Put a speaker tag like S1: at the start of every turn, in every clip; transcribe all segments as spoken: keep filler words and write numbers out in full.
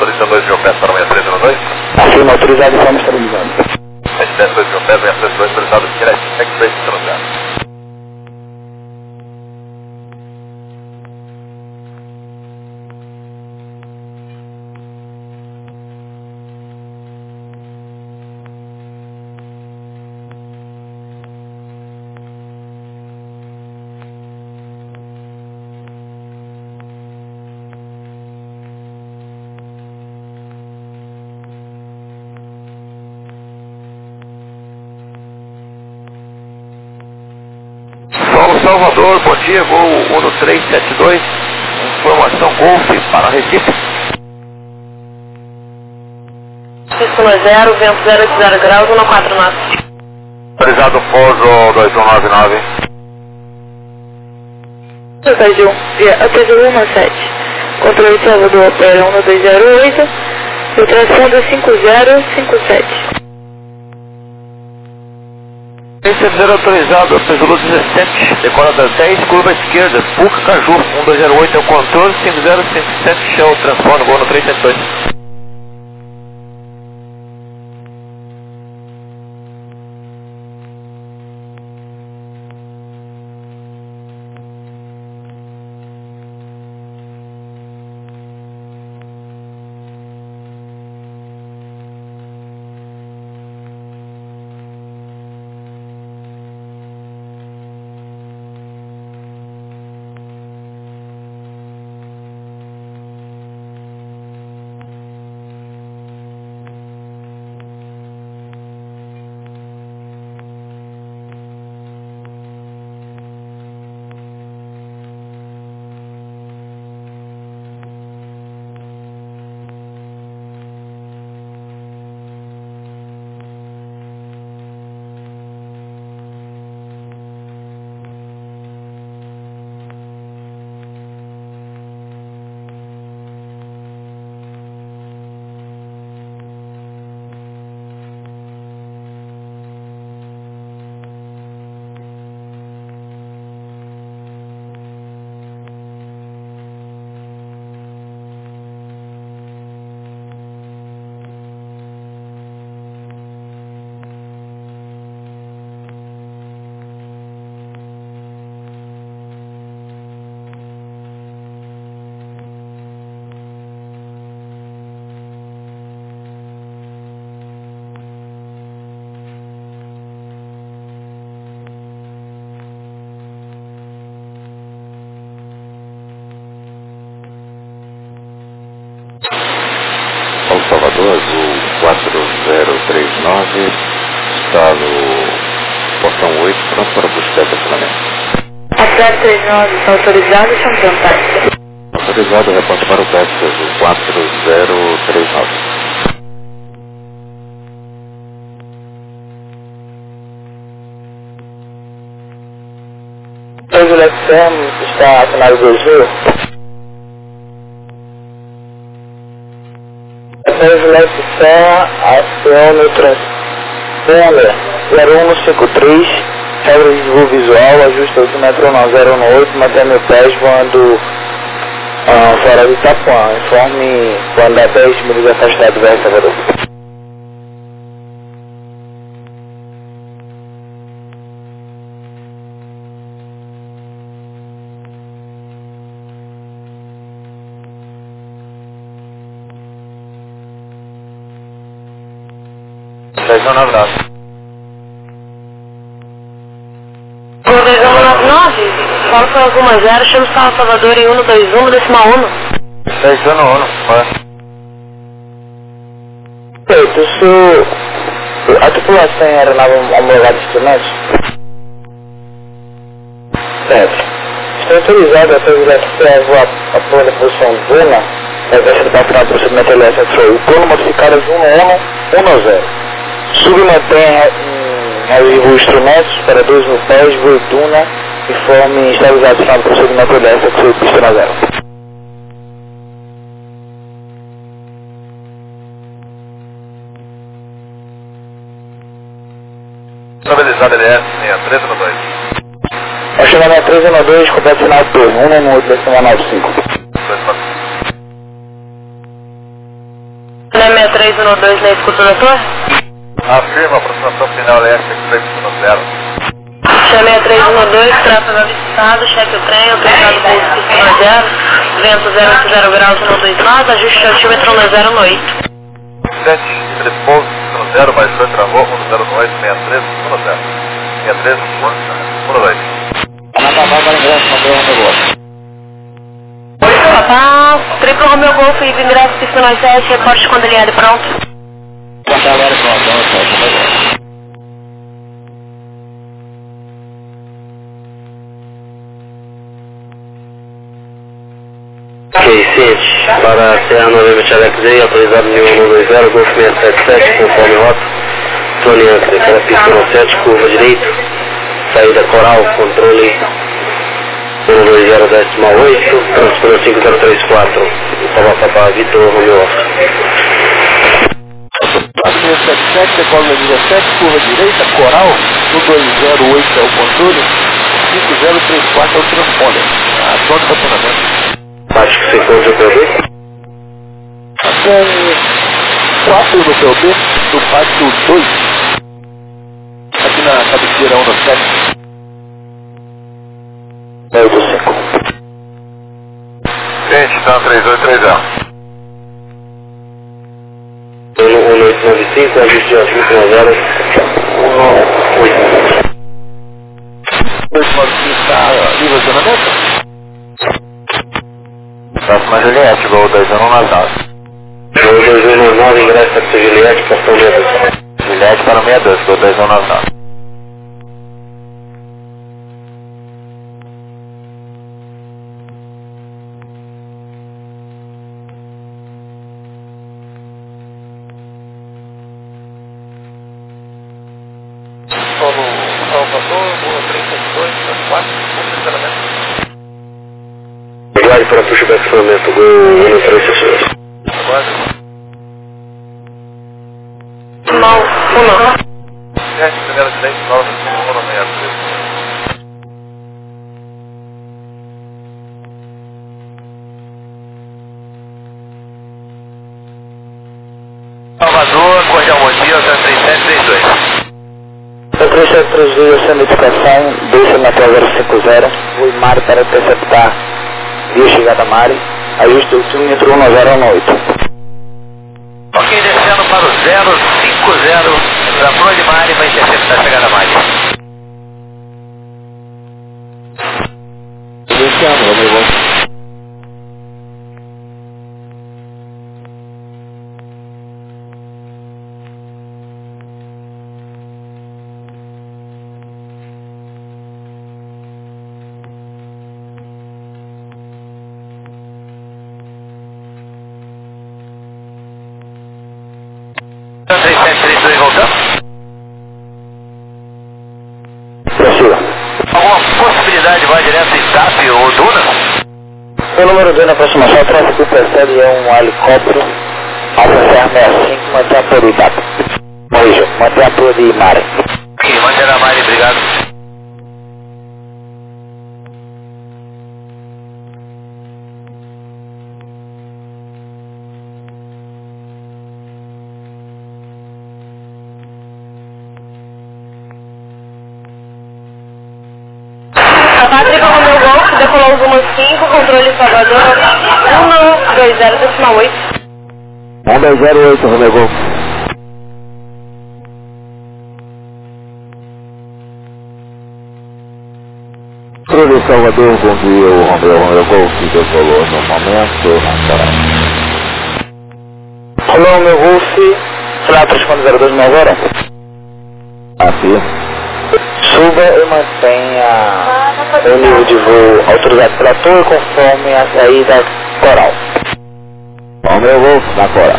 S1: autoriza dois mil pés para sete três um dois.
S2: Afirma, autorizado, forma estabilizada.
S1: sete dez dois mil pés, sete três dois, autorizado, direto, X-Base estabilizado.
S3: São Salvador, bom dia, voo um três sete dois, informação Golf para Recife.
S4: Piscina zero, vento zero oito zero graus, um quatro nove.
S1: Autorizado pouso dois um nove nove.
S4: Brasil, via A T Z um sete. Controle de Salvador, opera um dois zero oito, filtração do cinco zero cinco sete.
S3: Receber autorizado, Pesouro dezessete, decola das dez, curva esquerda, P U C Caju, um dois zero oito é o controle, cinco zero cinco sete, Shell, transforma, voo no três sete dois.
S1: São Salvador, voo quatro zero três nove, está no portão oito, pronto para buscar estacionamento.
S4: A quatro três nove está autorizado, chama de Antártica.
S1: Autorizado, reporte para o Texas, o quatro zero três nove.
S2: O X M está assinado dois mil. O X M aciona o transponder zero um cinco três, regra de voo visual, ajusta o metrônomo zero um oito, mantém mil pés voando uh, fora de Itapuã. Informe quando a dez milhas afastado do Salvador.
S3: dez um nove nove.
S4: Voo dois um nove nove, fala com alguma zero, chama o Salvador em um dois um, decimal um.
S3: dez um um, vai.
S2: Perfeito, isso, a tripulação em aeronave homologada de instrumentos? Certo. Está autorizado a fazer a voar a plano da posição Duna, a deixa de bater o procedimento L S F O, o plano modificado Juno um um zero. Submantém os instrumentos para dois mil pés, voo Duna, informe estabilizado final do procedimento L S F O, pista zero.
S1: Estabilizado L S três um dois.
S2: A chamada três um dois, completo final dois, um um oito, decimal nove cinco.
S4: um dois na escuta da torre?
S3: Afirma, aproximação final leste, três um zero.
S4: Chamei a três um dois, tráfego avistado, cheque o trem, autorizado pouso piscina zero, vento zero oito zero graus no dois nove, ajuste altímetro um zero no oito.
S3: sete, repouso, piscina zero, mais dois, travou, um zero no oito, seis três, um zero. seis três, um dois.
S2: Anacapá para ingresso, Romeu Romeu Golf.
S4: Papá, triplo Romeu Golf e ingresso piscina sete, reporte quando alinhado e pronto.
S2: Cancelera pronto, vamos sete, Romeu Golf.
S5: Ok, Cinti, para Serra Novembro Alex aí, autorizado mil cento e vinte, Golf seiscentos e setenta e sete, conforme rota, Tony Anker, para pista sete, curva direita, saída Coral, controle um dois zero decimal oito, transpondeu cinco zero três quatro, Papapá, Vitor, Romeo Oscar.
S2: seiscentos e setenta e sete, decola dezessete, curva direita, Coral, um dois zero oito é o controle, cinco zero três quatro é o transponder. A zona de estacionamento.
S5: Acho que você encontra o P B?
S2: Tem quatro no P B, do pátio dois, aqui na cabeceira um no sete.
S5: É o do cinco.
S3: Gente, está três oito três zero.
S5: um oito nove cinco, ajuste de altímetro um zero, um nove oito.
S2: dois nove cinco está livre estacionamento?
S3: Próxima Juliette, gol dois um na sala.
S5: Gol dois um nove, ingresso para Juliette, portão meia.
S3: Juliette para o sessenta e dois, gol dois um na sala.
S2: Solo Salvador, rua trinta e dois, quatro, estacionamento.
S5: Guarde para puxar o estacionamento, gol um três seis dois.
S2: Agora.
S4: Mal, uma.
S3: Gente, primeira direita, nove, um no meia três. Salvador, Cordial Motil, três sete três dois.
S2: três sete três dois, sem notificação, deixa na tua zero cinco zero, vou em Mari para interceptar via chegada Mari, ajuste o altímetro um zero oito.
S3: Ok, descendo para o zero cinco zero, da Flor de Mari, vai interceptar a chegada Mari.
S2: Descendo, Romeu Golf.
S3: três sete três dois, voltamos.
S2: Prossiga.
S3: Alguma possibilidade de voar direto em TAP ou Duna?
S2: O número dois na aproximação, o tráfego persegue é um helicóptero, Alfa sessenta e cinco, mantém a prioridade. Corrija, mantém a prioridade de Mari.
S3: Ok, mantém a Mari, obrigado.
S4: A Pátria Romeu Golf, decolou Zuma cinco, controle Salvador, um dois zero decimal oito.
S2: um dois zero oito, Romeu Golf. Cruz Salvador, bom dia, o Romeu Romeu Golf, decolou no momento, na Coral. Romeu Romeu Golf, será três ponto zero dois na hora? Aqui. Suba e mantenha o nível de voo autorizado pela torre conforme a saída Coral. Romeu Golf na Coral.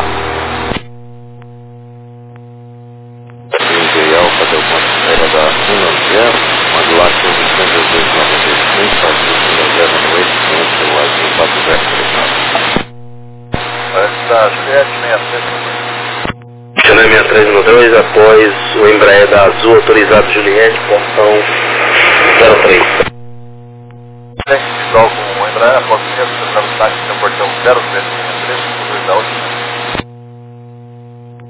S1: Enviei Alfa deu ponto da um zero, modulação de cento e dois noventa e cinco, quatro zero no oito, centro, azul quatro zero três nove.
S3: Parece da Juliette sessenta e três.
S5: Channel sessenta e três no dois, após o Embraer da Azul, autorizado Juliette, portão zero três.
S3: Tem que igual com o Embraer, após o mesmo, você está no táxi, no portão zero três sessenta e três, dois da última.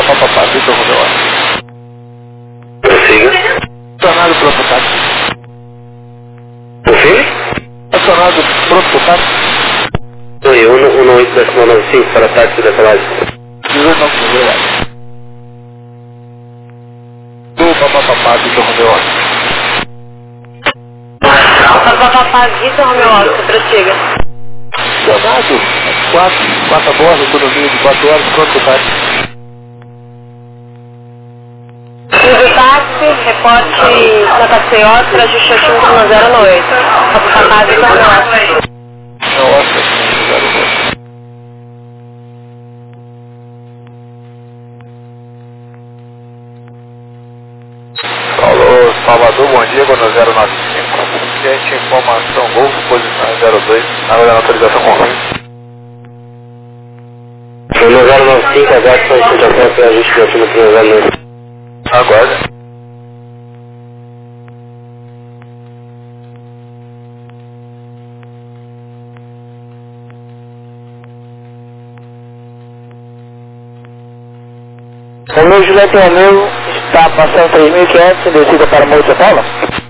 S3: Papapá, Vitor Romeu.
S5: Prossiga.
S3: Tornado pronto táxi.
S5: Confirme.
S3: Tornado pronto táxi.
S5: Oi, um um oito décimo nove cinco para táxi da colagem.
S3: dezenove, obrigado. Do Papapá, Vitor Romeu.
S4: Papapá, Vitor Romeu Oscar, prossiga.
S3: Tornado, quatro, quatro a bordo, autonomia de quatro horas, pronto táxi.
S4: Uso táxi, reporte na taxi Oscar, ajuste altímetro no zero oito. Papapá, Vitor Romeu Oscar.
S3: Nossa, zero oito. Alô, Salvador, bom dia, Gono zero nove cinco. Gente, informação, Golfo, posição zero dois, aguardando autorização convite.
S5: No zero nove cinco, aguarde solicitação para ajuste de altímetro no zero oito.
S3: Aguarda.
S2: O meu Juliette Romeu está passando três mil e quinhentos em descida para Morro de São Paulo.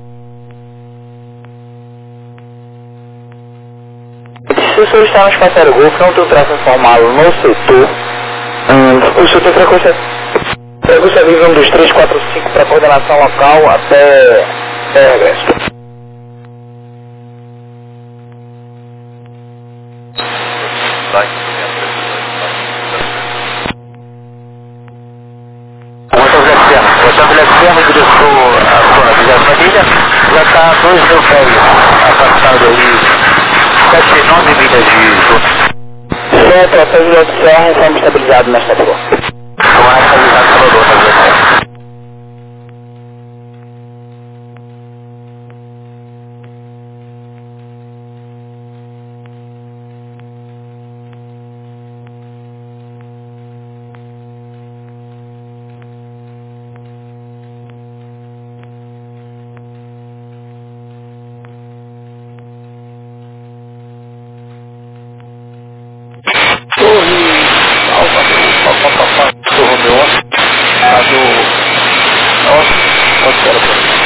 S2: Se o senhor está no espaço Aerogolfo, não tem traço informado no setor, hum, o senhor tem frequência, frequência livre um, dois, três, quatro, cinco para coordenação local até, até regresso.
S3: Serra direção à sua Vila Família, já está dois mil pés afastado aí, sete, nove milhas de zona.
S2: Certo, a Vila de Serra está estabilizado nesta rua.
S3: Não é estabilizado pela dona Vila Serra. Torre Salvador, papapá, do Romeu, lá do... Nossa, quanto era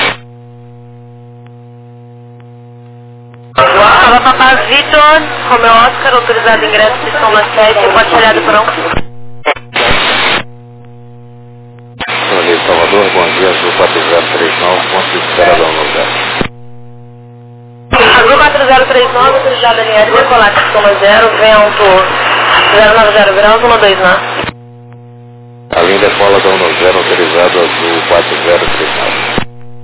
S3: pra
S4: Papapá, Vitor Romeu Oscar, autorizado ingresso, pistão na sete, bote olhado branco.
S1: Torre Salvador, bom dia, Azul quatro zero três nove, ponto de esperadão no lugar.
S4: Azul quatro zero três nove, autorizado L S, decolar, pistão na zero, vento zero nove zero graus, um dois na.
S1: A linha decola da um zero, autorizado Azul quatro zero três nove.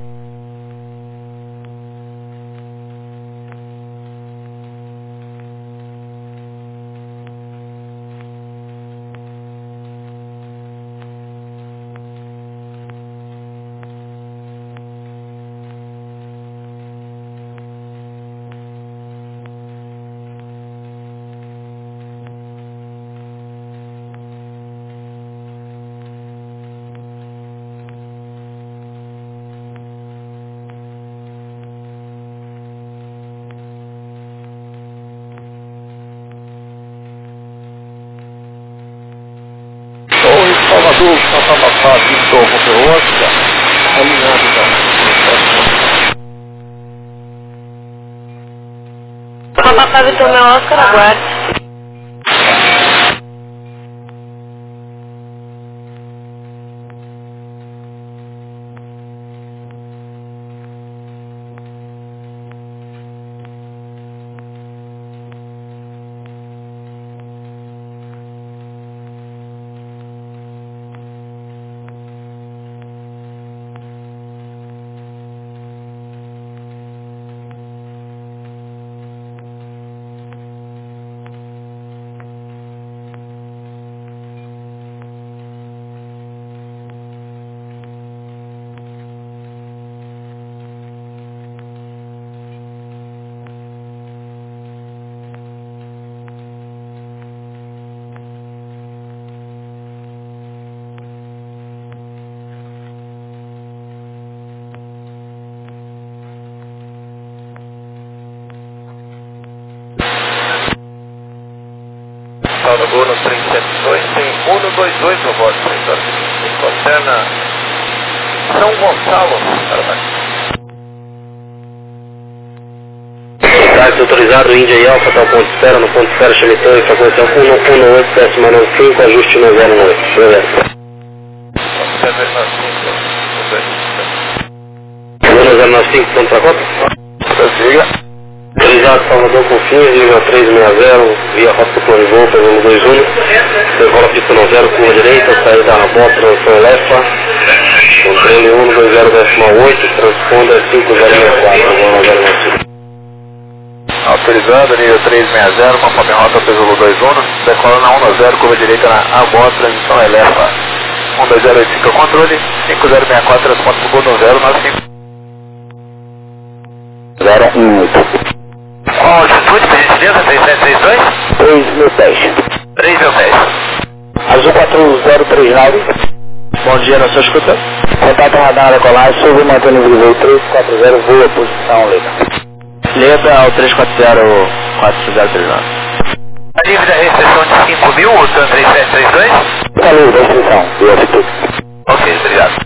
S3: Salvador, papapá, Vitor Romeu Oscar, alinhado da...
S4: Papapá, Vitor Romeu Oscar, aguarde.
S3: Salvador no três sete dois, tem um dois oito votos, concerna São Gonçalo, Paraná.
S5: Táxi autorizado, Índia e Alfa, tá ao ponto de espera, no ponto de espera, Xemitão, em frequência um um oito sete nove cinco, ajuste um zero nove. um zero nove cinco, ponto pra conta?
S3: Prossiga.
S5: Autorizado, Salvador Confins, língua três seis zero, via rota do plano de voo, pelo dois um, decola pista nove zero, curva direita, saída da bota, transição Lefa, controle um dois zero oito, transponda cinco zero seis quatro, nove zero nove cinco.
S3: Autorizado, nível três seis zero, conforme rota Pesouro dois um, decola na um zero, curva direita na Agó, transição Elefa. um dois zero oito cinco controle, cinco zero seis quatro, transporte pro Gol zero nove cinco.
S2: zero um oito.
S3: Qual altitude, por gentileza? três sete três dois?
S2: três mil dez.
S3: três mil dez.
S2: Azul quatro zero três nove. Bom dia, na sua escuta. Contato radar na decolagem, sub mantendo o nível três quatro zero, voa, posição Leda. Leda ao três quatro zero quatro zero três nove.
S3: A livre da restrição de cinco mil, o TAN três sete três dois?
S2: Está livre da restrição, de altitude.
S3: Ok, obrigado.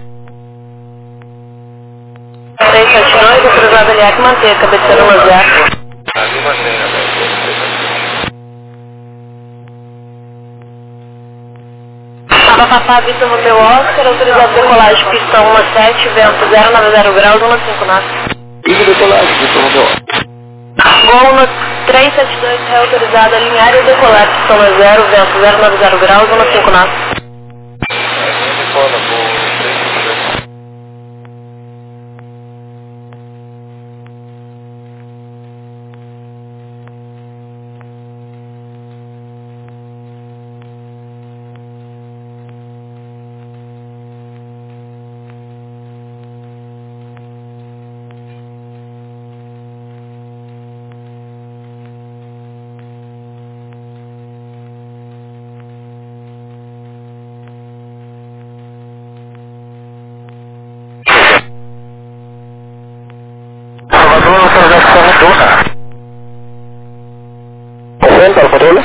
S4: três sete dois, autorizado L A C, manter, cabeceira no zero.
S3: Ali mantém, né?
S4: Papapá, Vitor Romeu Oscar, autorizado decolagem, pistão um sete, vento zero nove zero graus, um cinco nove.
S2: Livre decolagem, Vitor Romeu Oscar.
S4: Gol no três sete dois, é autorizado alinhar e decolar, pistão zero, vento zero nove zero graus, um cinco nove.
S2: Para o controle?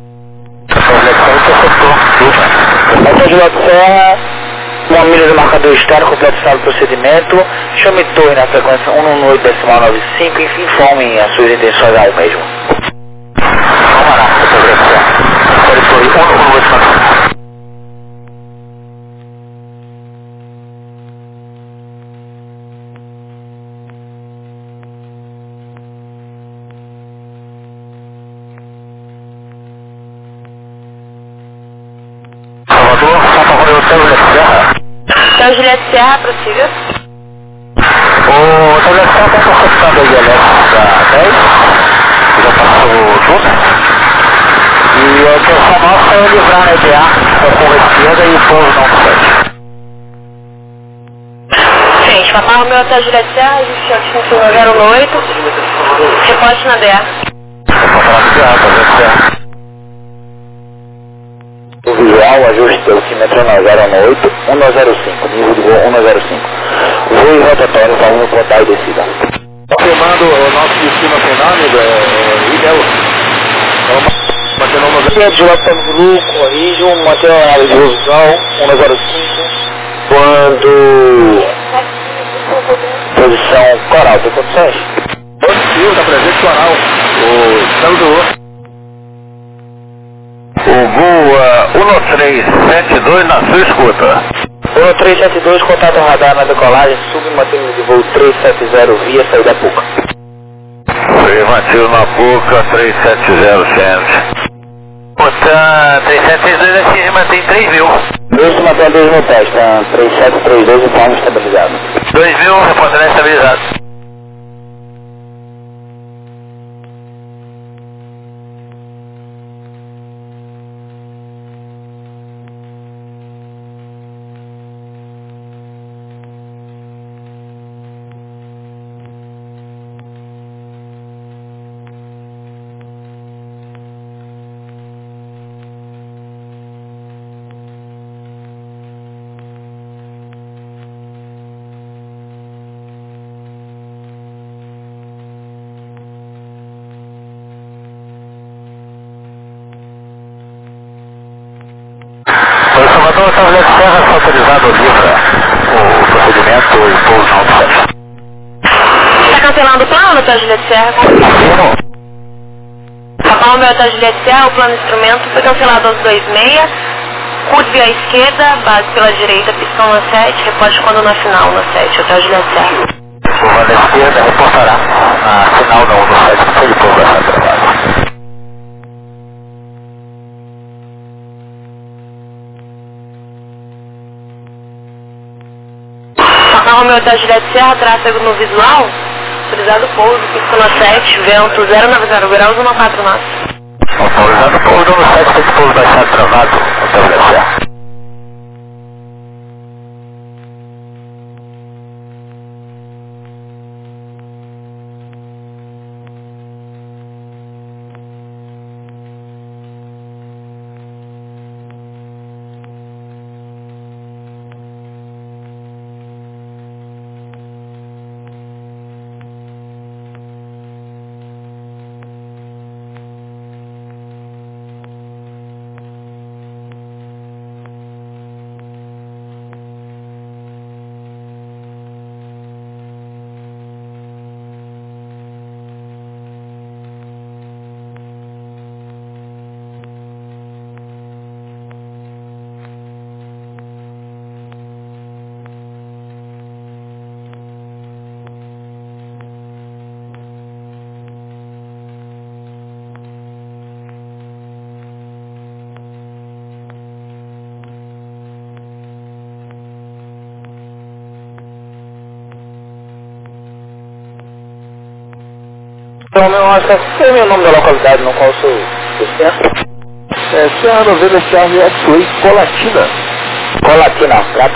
S2: Essa de Lote Serra, uma milha do marcador externo, completo estado do procedimento. Chame torre na frequência um um oito decimal nove cinco e informe as suas intenções ao mesmo. Vamos lá, fotografia. Pode torre um um oito decimal nove cinco.
S4: Então, Juliette Serra, prossiga.
S2: O Juliette Serra está consultando a elétrica dez, que já passou o Júnior. E a intenção nossa é livrar a E D A com a curva esquerda e o povo não sete.
S4: Gente, Papai Romeu até Juliette Serra, ajuste ao zero oito, reposte na D A.
S2: O visual, ajuste do altímetro na zero oito, um zero cinco, nível de voo um zero cinco. Voo e rotatório para um portal e descida.
S3: Confirmando o nosso destino final, é Ilhéus. Mantendo o
S2: Aqui é de Lopes Blue, corrijo, manter a horário de visual um zero cinco, quando... Posição coral, tem condições?
S3: positivo, está presente coral. O estamos do O voo uh, um três sete dois na sua escuta.
S2: um três sete dois, contato radar na decolagem, submantendo de voo três sete zero via saída Puca.
S3: Afirmativo na Puca, três sete zero centro. Portanto, três sete seis dois aqui mantém três mil.
S2: Isso mantém dois mil pés, tá? três sete três dois e palmo estabilizado.
S3: dois mil, reportagem estabilizado. São José de Serra, está autorizado ao livre o procedimento e pouso na autoridade.
S4: Está cancelando o plano, doutor Juliette Serra?
S3: Afirmo.
S4: São Paulo, doutor Juliette Serra, o plano instrumento foi cancelado aos dois e meia. Curve à esquerda, base pela direita, pistão na sete, reporte quando na final na sete, doutor Juliette Serra.
S3: Curva na esquerda, reportará na final da um no sete, que foi de pouso da Santa.
S4: São Romeu da Juliette Serra, tráfego no visual, autorizado pouso, pista na sete, vento zero nove zero graus, um quatro nove.
S3: Autorizado pouso no sete, tem que pouso baixado travado, doutor Juliette Serra.
S2: Então, meu, acho que é o nome da localidade no qual eu sou descenso.
S3: É, Serra Novena Charlie X-Way Colatina.
S2: Colatina, certo?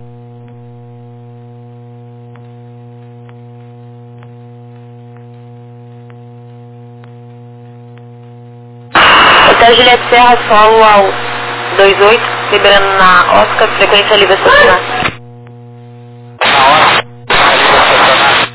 S4: Hotel Juliette Serra, solo ao dois oito, liberando na Oscar, frequência livre estacionar.
S3: Na hora, ali vai estacionar.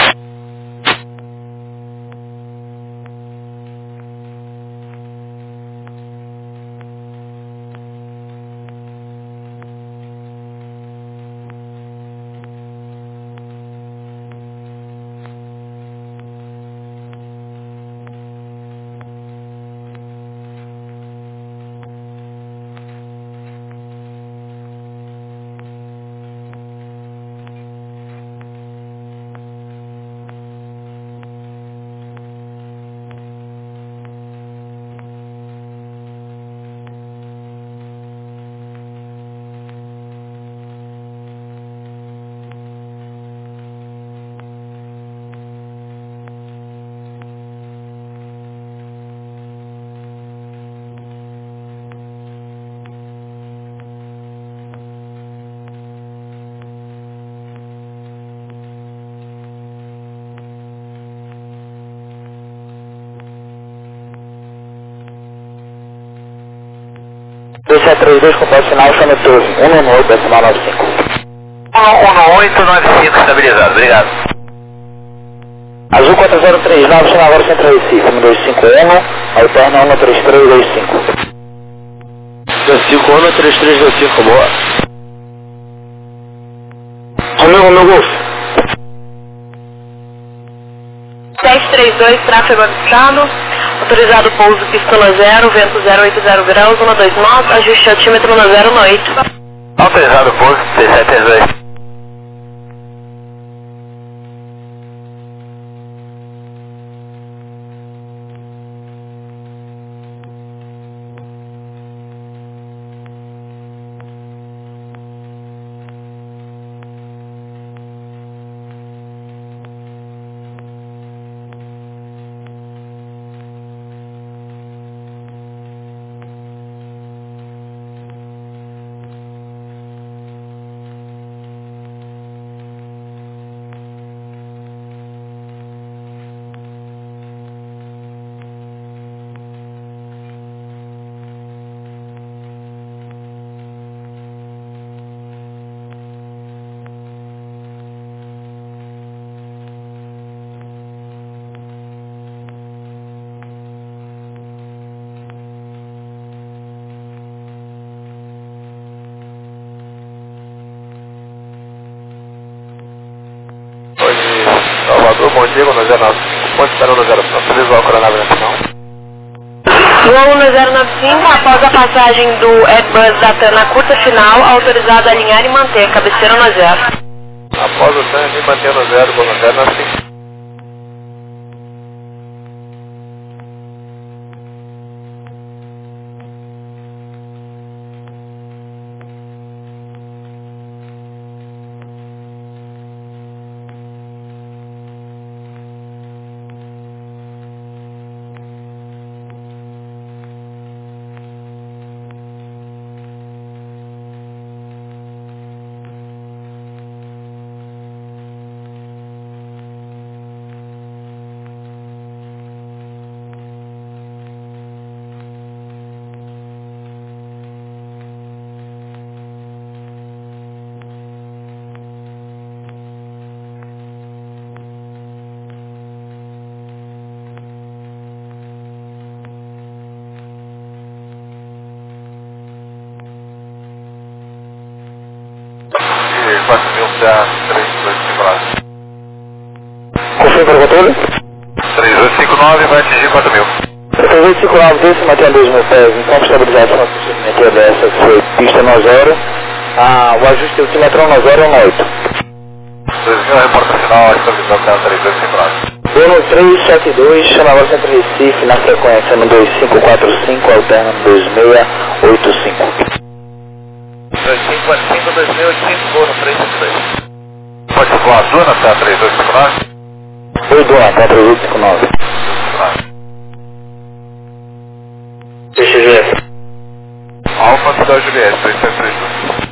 S2: dois sete três dois, completo final, chama doze, um nove oito, decimal nove cinco.
S3: um oito nove cinco estabilizado, obrigado.
S2: Azul quatro zero três nove, chama agora Centro Recife, um dois cinco um, alterna um três três dois cinco.
S3: dois cinco um, três três dois cinco, boa.
S2: Romeu, Romeu Golf.
S4: dez três dois, tráfego avistado, autorizado pouso, pista na zero, vento zero oito zero graus, um dois nove, ajuste altímetro na zero oito.
S3: Autorizado pouso, dez sete três dois. Quatro, bom dia, Gol zero nove cinco, pode estar no zero pronto, visual coronado na final.
S4: Gol zero nove cinco, após a passagem do Airbus da TAM na curta final, autorizado a alinhar e manter, cabeceira no zero.
S3: Após o TAM e manter no zero, Gol zero nove cinco. quatro mil para três dois cinco nove.
S2: Confirma para o controle?
S3: três dois cinco nove vai atingir quatro mil.
S2: três dois cinco nove, desce manter a dois mil pés, em campo estabilização, procedimento A B S, que foi pista no zero. Ah, o ajuste do altimetrão no zero é no oito.
S3: dois mil, reporta final, estabilização três dois cinco nove.
S2: Dono três sete dois, chama agora Centro Recife, na frequência no dois cinco quatro cinco, alterna no dois seis oito cinco.
S3: dois cinco quatro cinco, dois mil e oitocentos, Gol no três sete dois. Pode voar a zona, tá? três dois cinco nove.
S2: Oi, Dona, tá três oito cinco nove.
S5: Deixa eu ver.
S3: Alfa Cidade Juliette, três sete três dois.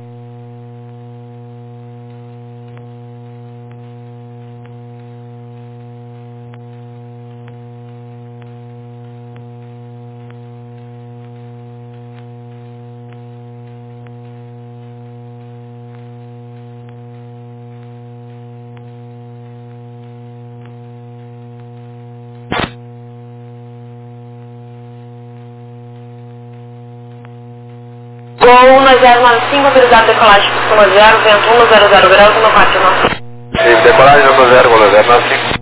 S4: Gol zero nove cinco, autorizado decolagem por zero, vento um zero zero graus, no máximo.
S3: Sim, decolagem no zero, Gol zero nove cinco.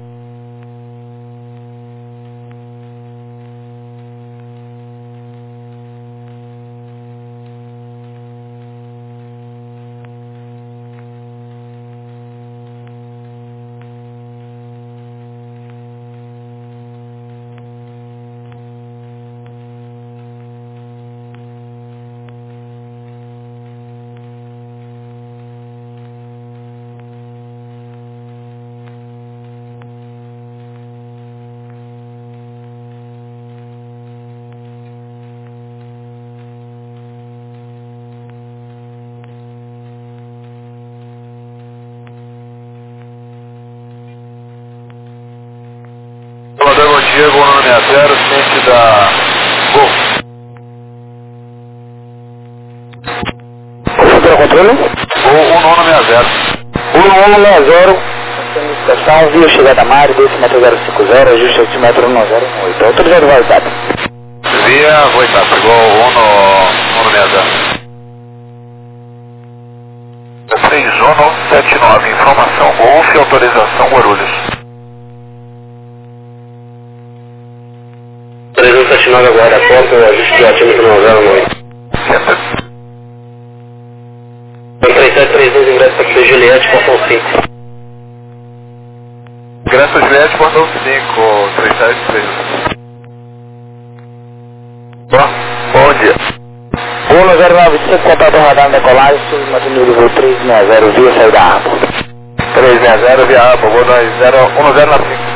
S3: Bom dia, Gol no sessenta, zero, ciente da Gol.
S2: Confirma para o controle?
S3: Gol um nono sessenta zero.
S2: um um sessenta zero, estação, via chegada Mário, decimetro zero cinco zero, ajuste altimetro um zero um oito. Autorizado vazado.
S3: Via Voitap, Gol um no sessenta zero. três um sete nove, informação Golf, autorização Guarulhos.
S5: três um sete nove agora, a porta, o ajuste do altímetro no zero um oito. três sete três dois, ingresso para aqui, Juliette, portão cinco.
S3: Ingresso Juliette, portão cinco, três sete três dois. Bom, bom dia.
S2: Gol zero nove cinco, contato radar na decolagem, submantendo o voo três seis zero, via saída Arco.
S3: três seis zero, via Arco, Gol um zero nove cinco.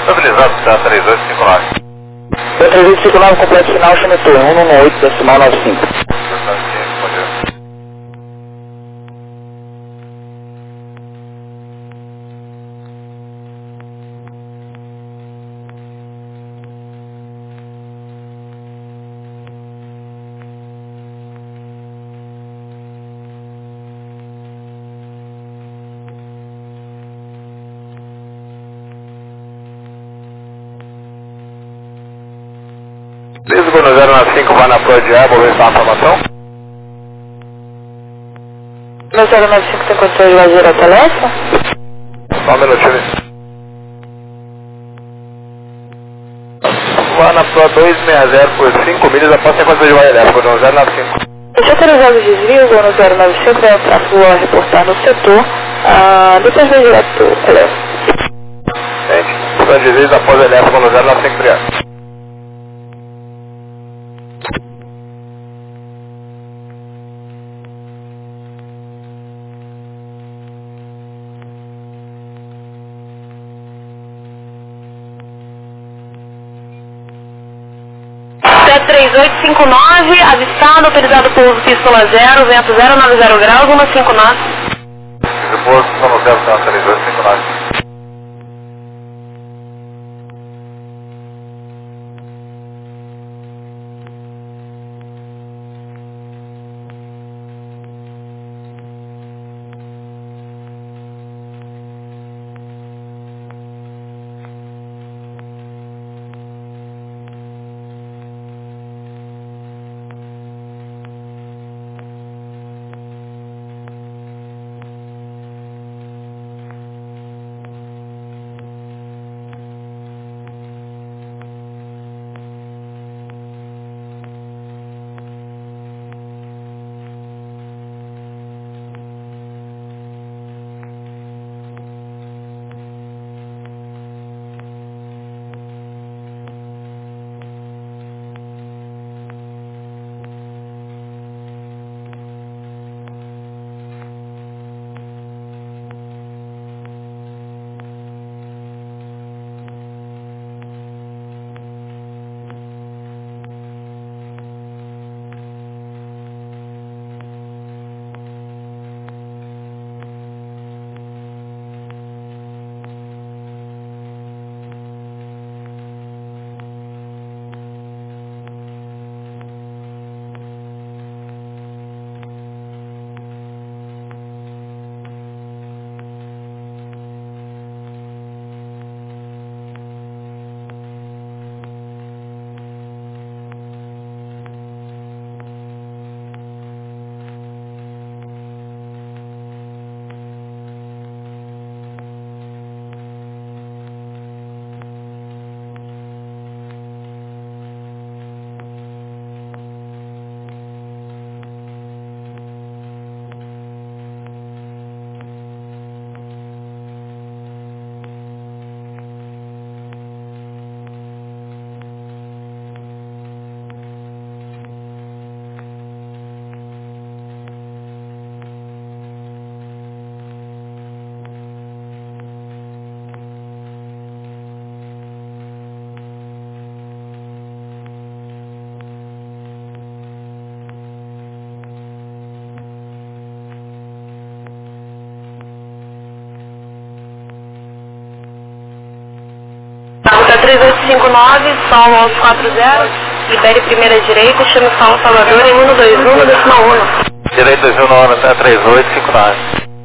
S3: Estabilizado, está três oito cinco nove.
S2: três oito cinco nove, completo final, chama retorno, um um oito, decimal nove cinco.
S3: Lisboa no zero nove cinco vai na Pro de A, vou ver se tá a formação.
S4: No zero nove cinco tem condições de lazer ao telefone?
S3: Só um minutinho. Vai na Pro duzentos e sessenta por cinco milhas após ter condições de lazer elétrico no zero nove cinco.
S4: Deixa eu autorizar os desvios, ou no zero nove cinco vai para a rua reportar no setor, ah, depois vai direto do telefone.
S3: Gente, os desvios após elétrico no zero nove cinco, obrigado.
S4: três oito cinco nove, avistado, autorizado por Pistola zero, vento zero nove zero graus, cento e cinquenta e nove.
S3: Depois, Pistola zero, três oito cinco nove.
S4: três oito cinco nove, Sol aos quatro zero, libere primeira direita, chame São Salvador em um dois um, decimal um.
S3: Direita dois um nove até três oito cinco nove.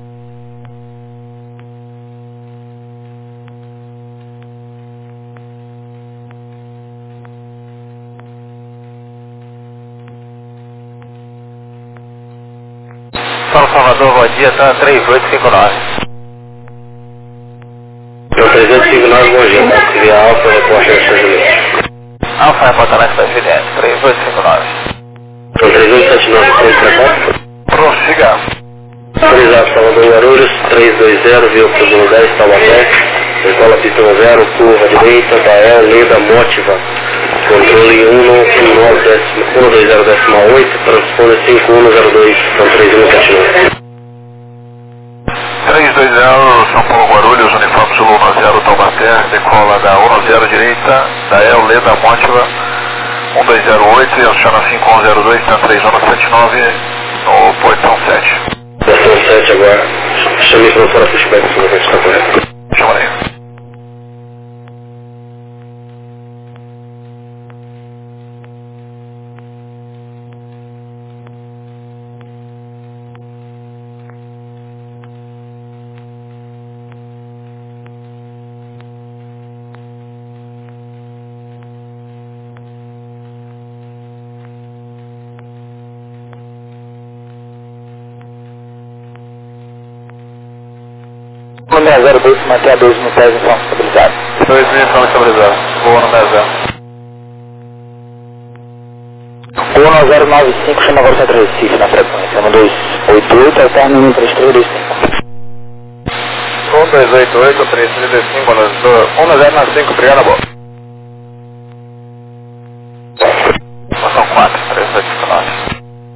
S3: São Salvador, bom dia, tá três oito cinco nove.
S5: três oito cinco nove, bom dia, tá? Via Alfa, repórter dos Estados Unidos.
S3: Alfa, repórter na cidade de Juliette, três oito cinco nove.
S5: três oito sete nove, pronto pra cá?
S3: Prossiga.
S5: Autorizado Salvador Guarulhos, três dois zero, via Produção dez, Taubaté, Escola Pistola zero, curva direita, Bael, Leda, Mótiva, controle um dois zero decimal oito, transponder cinco um zero dois, então três um sete nove.
S3: três dois zero, São Paulo Guarulhos, uniforme Zulu zero, Taubaté, Air, decola da um zero direita, da El Leda Mótiva, um dois zero oito, e Oceano cinco um zero dois, está três zona sete nove, no portão sete.
S5: Portão sete agora, chame para fora pushback, se não está correto.
S3: Chama aí.
S2: No seis zero dois, manter a dois mil pés em forma estabilizada.
S3: dois mil então estabilizado. Boa no seis zero.
S2: um zero nove cinco, chama agora o Centro Recife na frequência. um dois oito oito, alterna um três três dois cinco.
S3: um dois oito oito, três três dois cinco, um zero nove cinco, obrigado, boa. São quatro, três oito nove.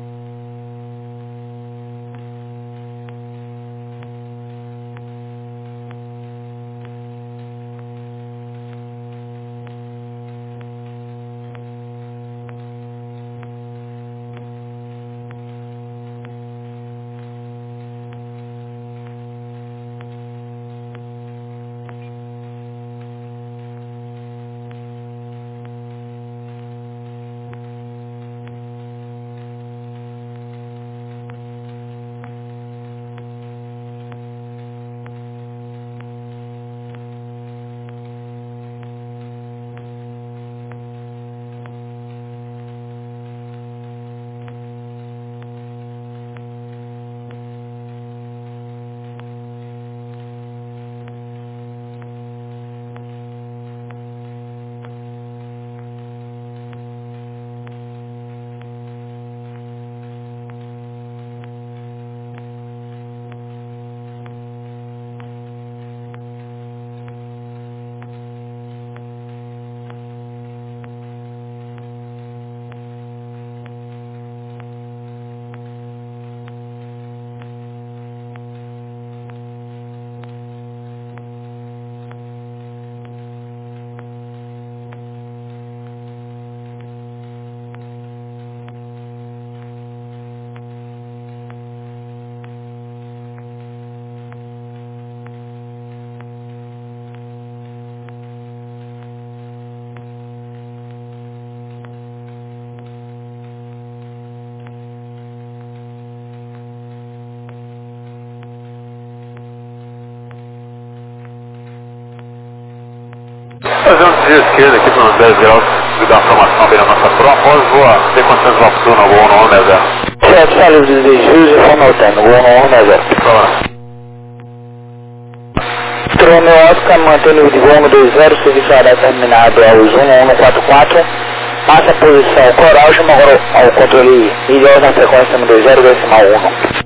S3: Fazer um desvio esquerdo aqui para uns dez graus de dar formação bem na nossa prova, após voa, tem condições de voar futuro no voo no um zero.
S2: Certo, fala os desvios e forma alterna, o um zero. Trome Oscar, mantendo o de voo no dois zero, serviço aéreo terminado aos um um quatro quatro. Passa a posição coral, chama agora ao controle ideal na frequência no dois zero, decimal um.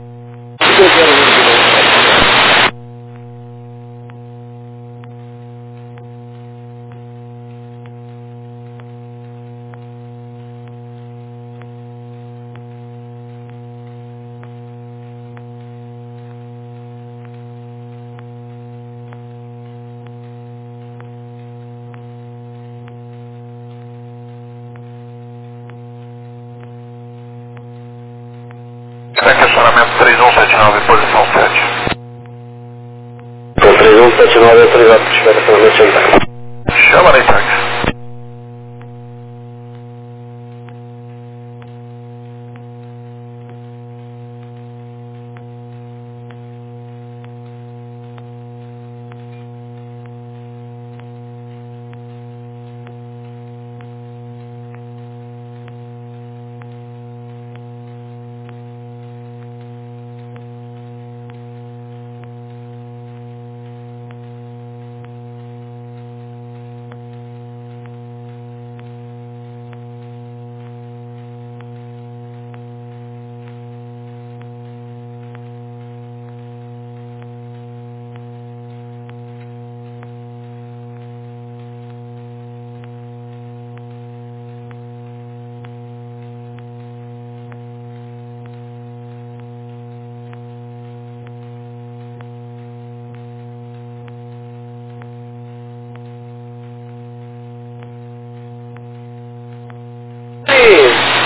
S3: Questionamento três um sete nove, posição sete.
S5: Então, três um sete nove, autorizado para estiver estacionamento central.
S3: Chama aí, táxi.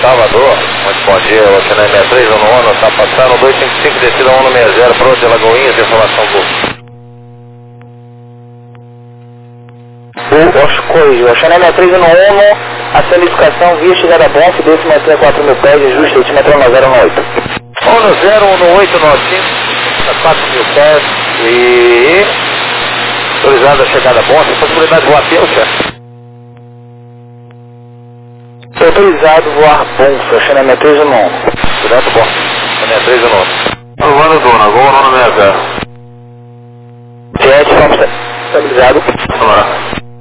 S3: Salvador, muito bom dia, Oceano sessenta e três, um no está passando, dois cinco cinco, descida um no sessenta, pronto, de Lagoinhas, informação boa.
S2: O corrigiu, Oceano sessenta e três, um no um, a solidificação via chegada a Bonf, desse manter a quatro mil pés, ajuste altimetro um zero um oito.
S3: um no zero, um no oito, nove cinco, a quatro mil pés e... autorizada a chegada a Bonf, possibilidade de voar Pilcha.
S2: Autorizado voar Bonf, Oceano sessenta e três, um no um.
S3: Direto bom, sessenta e três, um no um. Alvando Dona, gol no sessenta.
S2: Jet, vamos estabilizado.
S3: Vamos lá.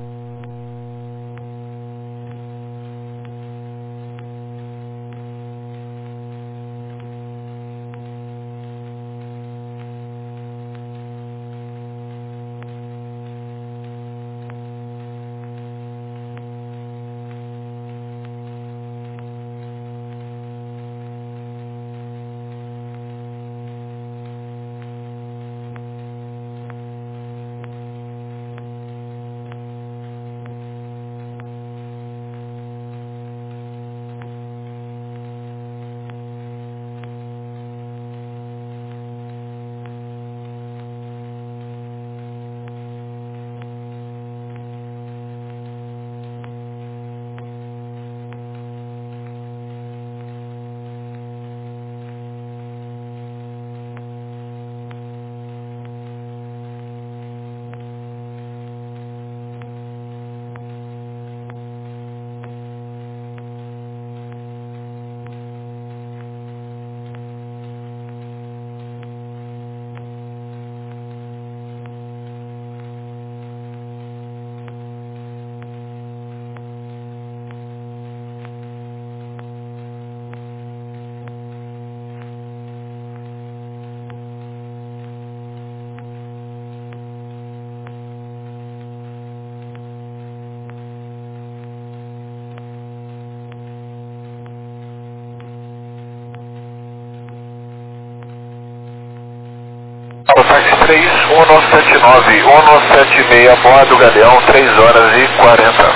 S3: Táxi três, um sete nove, um sete seis, bordo Galeão, três horas e quarenta.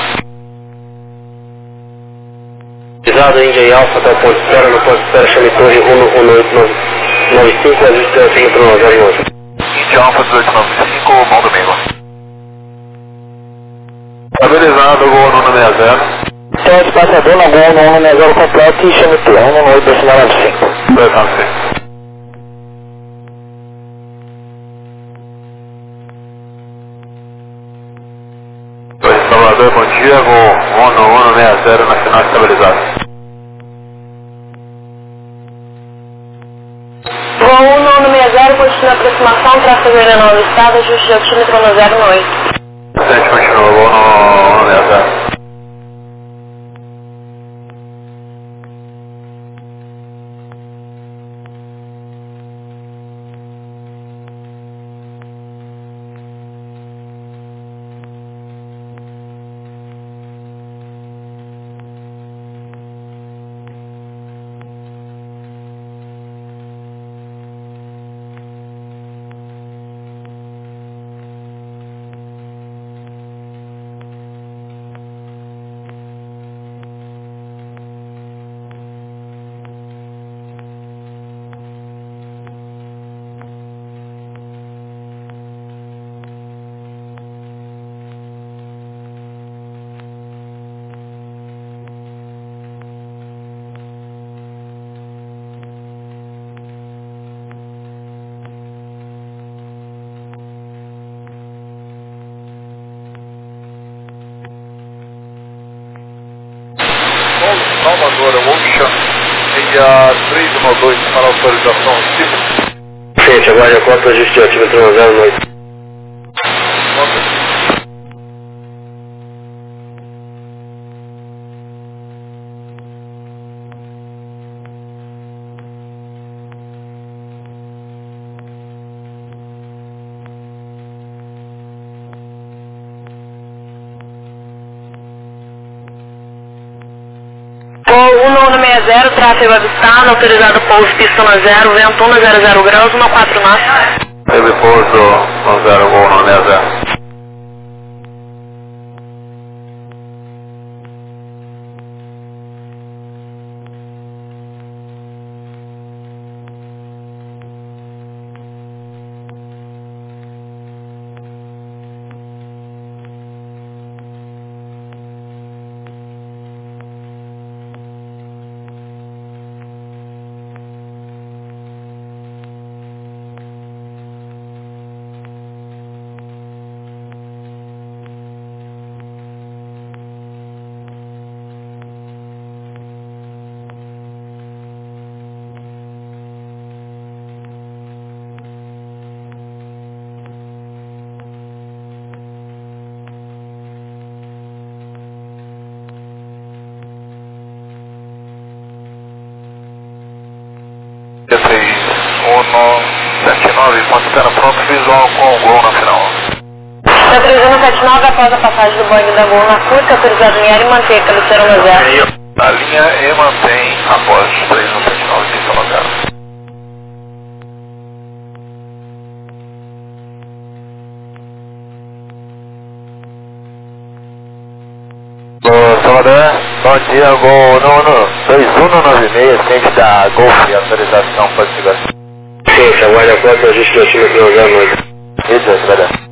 S5: Visado Índia Alfa, tá ponto espera, no ponto espera, chame torre um um oito nove cinco, ajuste o centro no zero onze.
S3: Índia Alfa dezoito noventa e cinco, bom domingo. Estabilizado, gol no sessenta.
S2: Jet, passador na gol no um no zero completo e chame torre um no oito, decimal nove cinco.
S3: dois nove cinco. Salvador, bom dia, vou um no um sessenta, nacional estabilizado.
S4: Voo um no sessenta, continua a aproximação, tráfego aeronave no estado, ajuste de altímetro no zero um oito.
S3: sete, continua, vou no um sessenta. Salvador, Ocean, dia três um dois para autorização civil.
S5: Frente, agora a quatro, ajuste de altímetro no zero um oito.
S4: um no sessenta, tráfego avistado, autorizado pouso pista no zero, vento um zero zero graus, um quatro nove.
S3: Teve pouso no zero um no sessenta. nove, Montana pronto, visual com o Gol na final.
S4: Tá três um sete nove, após a passagem do Boeing da Gol na curta, autorizado em área e manter a cabeceira no zero.
S3: Na linha e mantém após três um sete nove, pista no zero. Salvador, bom dia, Gol nono, dois um nove seis, frente da Golf, autorização, pode chegar.
S5: Sim, aguarde a porta, ajuste o time para o zero oito.
S3: Isso, vai dar.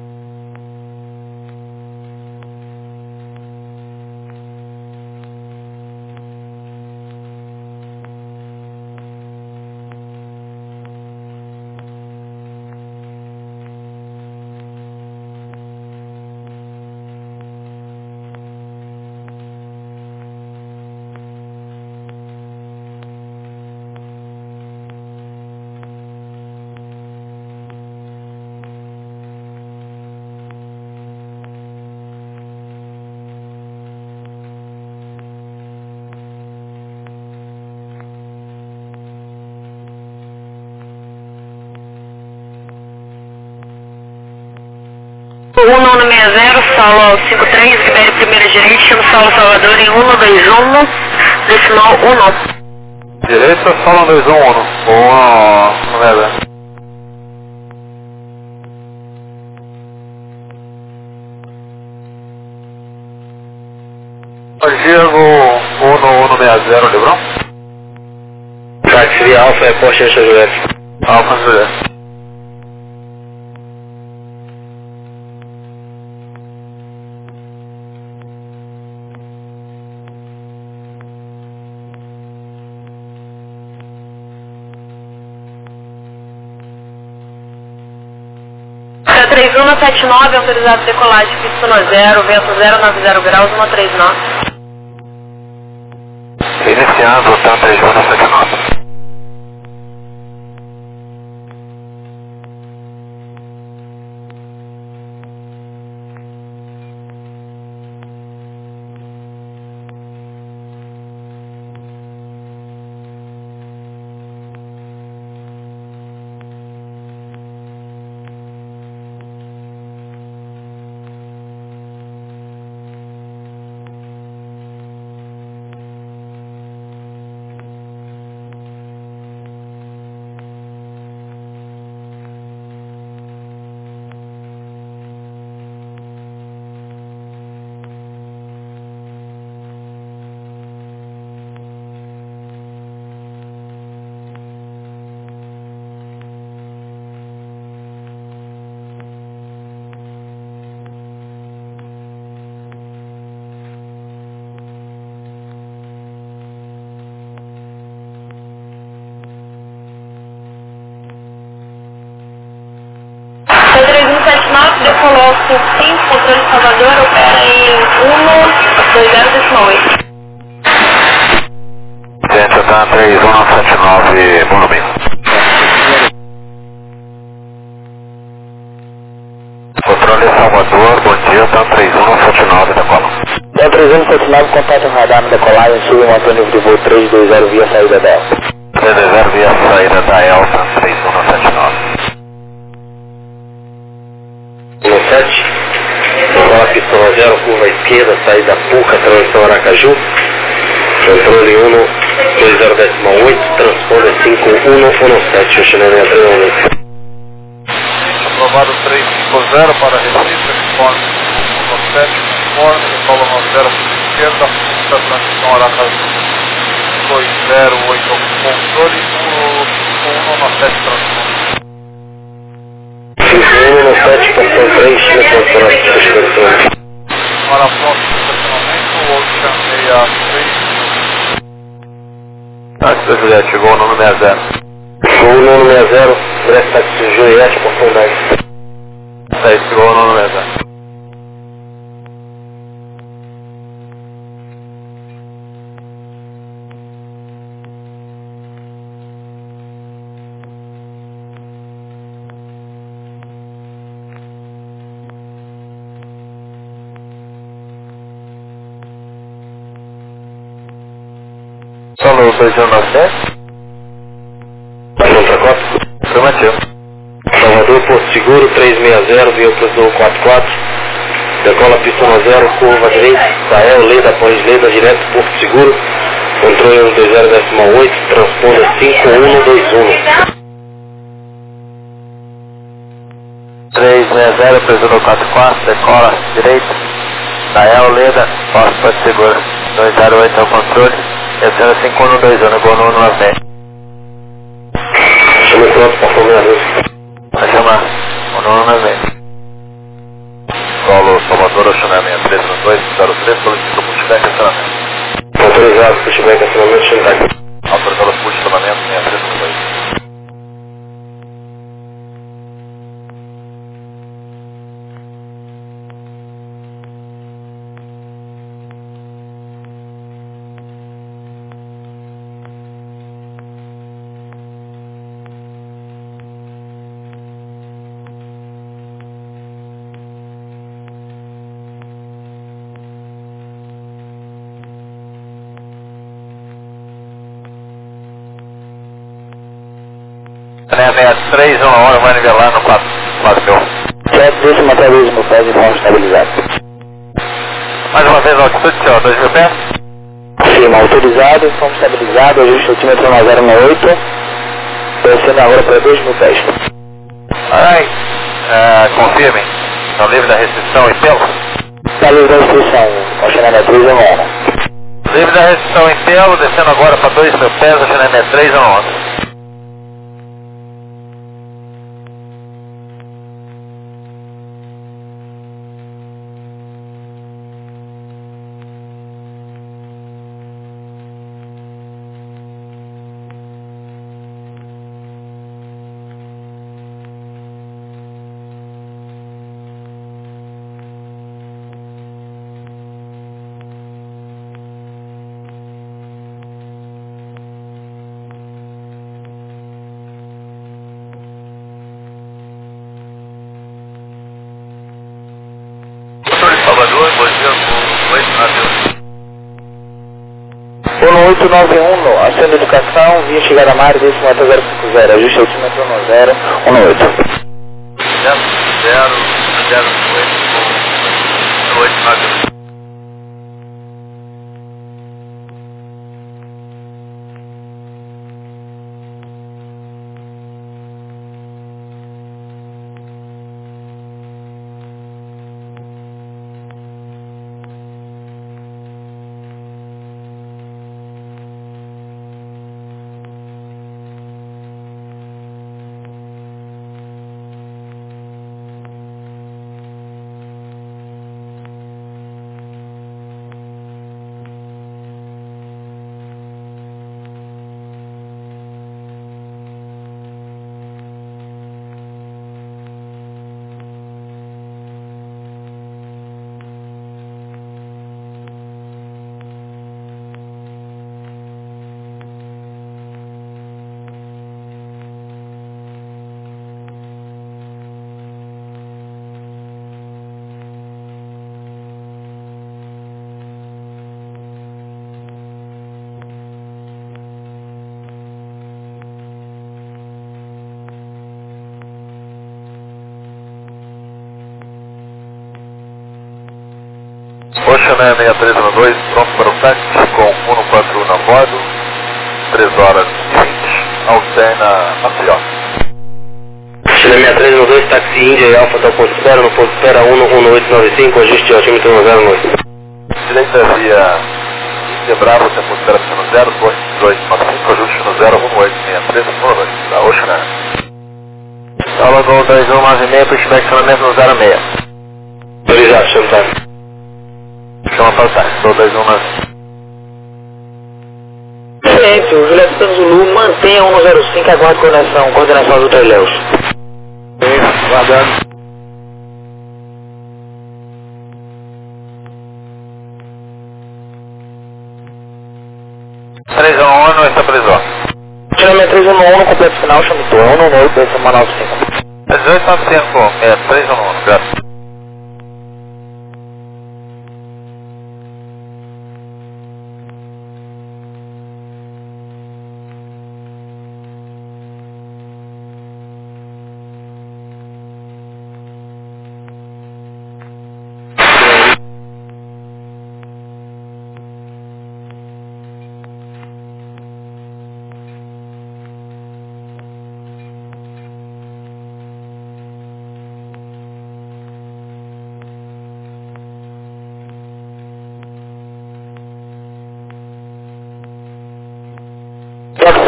S4: um nove seis zero, solo cinco três, Ribeiro primeira direita, chama solo Salvador em um dois um, decimal um.
S3: Direita, solo dois um um, um, não é zero. Diego, um um seis zero, Lebron.
S5: Táxi via Alfa, é Porsche Ancha Juliette.
S3: Alfa Juliette.
S4: três um sete nove, autorizado decolagem, pista no zero, vento zero nove zero graus, um três nove.
S3: Iniciando o TAM três um sete nove.
S4: Decolou cinco, controle de Salvador, opera em um dois zero decimal oito.
S3: Centro TAM três um sete nove, Monumento. Controle Salvador, bom dia, TAM três um sete nove, decola.
S2: TAM três um sete nove, contato radar na decolagem, sube e mantém o nível de voo três dois zero via saída da Elta.
S3: três dois zero via saída da Elta, três um sete nove.
S5: sete, decola pistola zero, curva esquerda, saída Puca, transição Aracaju, controle um dois zero decimal oito, transponder cinco um um sete, o chinelo entra.
S3: Aprovado três cinco zero para Recife, responde um sete, conforme, decola um zero por esquerda, Puca, transição Aracaju, dois zero oito, controle, um um sete, transponder.
S5: cinco um um sete, portão três, China, posicionado para os controles.
S3: Para pronto, estacionamento, ou chamei a três. Táxi Juliette, chegou o número seis zero.
S5: Chegou o número seis zero, Breve Táxi Juliette, portão dez.
S3: Aí, chegou o número seis zero. Falou, dois um nove sete.
S5: Vai contra a cota?
S3: Afirmativo.
S5: Seguro, três seis zero, via Presidor quatro quatro, decola pista um zero, curva direita, Israel, Leda, após Leda, direto, Porto Seguro, controle um dois zero decimal oito, transponda cinco um dois um.
S3: três seis zero, Presidor quatro quatro, decola direita, Israel, Leda, Porto Seguro, dois zero oito é o controle, descendo cinco um dois um, Gol no nove seis.
S5: Chama pronto para formar a luz.
S3: Vai chamar o nono nove seis. Solo Salvador, Oxané três um dois zero três, solicita pushback acionamento.
S5: Autorizado, pushback acionamento, Xangai.
S3: Autorizado push-acionamento seis três um dois. seis três, uma hora, vai nivelar no quatro mil.
S2: Certo, deixa o materialismo, pé de forma estabilizada.
S3: Mais uma vez, altitude, senhor, dois mil pés.
S2: Cima, autorizado, forma estabilizada, ajuste altímetro um zero um oito, descendo agora para dois mil pés.
S3: Alright, uh, confirmem, estão livres da restrição e pelo?
S2: Está livre da restrição, Oxané três um um.
S3: Livre da restrição em pelo, descendo agora para dois mil pés, Oxané três um um. Salvador, bom dia, com oito nove um.
S2: um oito nove um, Acendo Educação, via chegada a Mário, décimo zero cinco zero, ajuste altímetro um zero um oito.
S3: zero zero zero oito oito nove um. Oxané seis três um dois, pronto para o táxi, com um um quatro um na bordo, três horas e vinte, alterna Maceió.
S5: Oxané seis três um dois, táxi Índia e Alfa da ponto espera, no ponto espera um um oito nove cinco, ajuste altímetro um zero oito.
S3: Direita via Índia Bravo, tempo espera no zero dois nove cinco, ajuste no zero um oito seis três um dois, da Oxané.
S5: Salvador dois um nove seis, pushback acionamento no zero seis. Autorizado, Xangai.
S3: Chama para o táxi, dois um nove.
S2: Ciência, o Juliette Stan Zulu, mantenha um zero cinco, aguarde coordenação, coordenação do Traileus.
S3: Aguardando. três um um, não estabilizou.
S2: Chama três um um, no completo final, chama o um um oito, décimo nove cinco.
S3: dezoito nove cinco, é três um um, graças.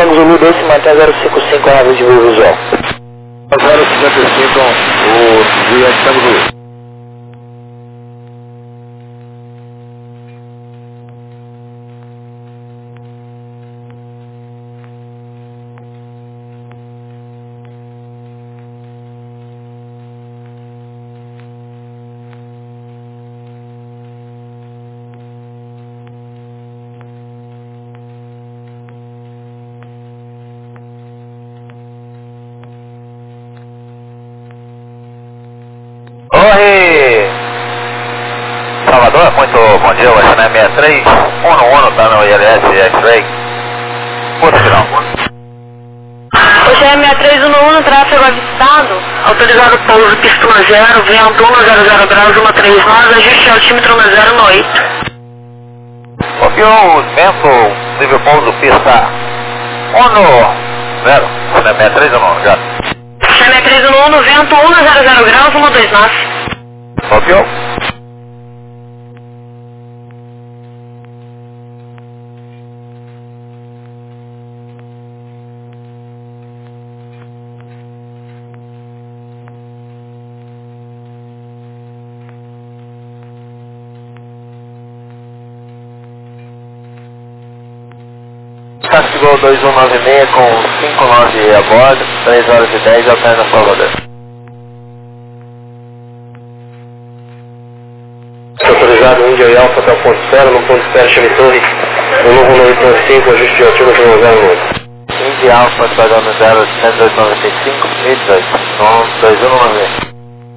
S2: Tango Zulu dois se mantém zero cinco cinco na de voo visual.
S3: zero cinquenta e cinco, o Juliette Tango Zulu. Oi! Salvador, muito bom dia, o S N M sessenta e três, um no um, tá no I L S X-Ray. Ponto final.
S4: O G M sessenta e três um no um no tráfego avistado. Autorizado pouso, pista um zero, vento um zero zero graus, um três nove, ajuste altímetro um zero no oito.
S3: Ok, o vento, nível pouso, pista um no zero, S N M sessenta e três um no um, já.
S4: G M sessenta e três um no um no vento um zero zero graus, um dois nove.
S3: Ok. Castigou dois um nove seis com cinco nove a bordo, três horas e dez, alterna Salvador.
S5: Autorizado Índia e Alfa até o ponto zero, no ponto zero chame torre, no novo oito nove cinco, ajuste de altímetro no zero oito.
S3: Índia e Alfa, pagando zero oitocentos e noventa e cinco e dezoito, no dois um nove seis.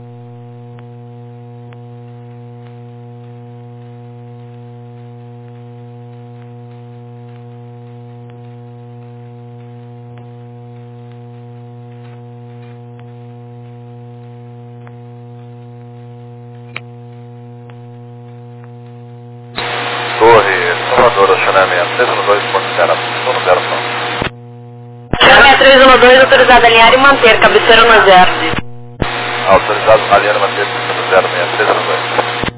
S3: Torre, Salvador, acionamento, três um dois ponto zero, um zero
S4: G M sessenta e três um no dois, autorizado a alinhar e manter, cabeceira no zero.
S3: Autorizado a alinhar e manter, cabeceira zero seis três um dois.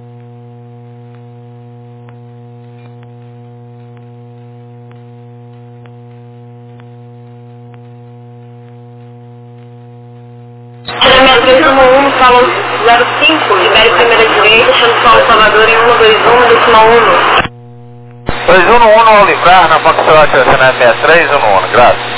S4: G M sessenta e três um no um, fala zero cinco, libere primeira direita, chama São Salvador em um dois um, decimal um.
S3: dois um no um ao livrar na Foxtrot S N M sessenta e três um no um, graças.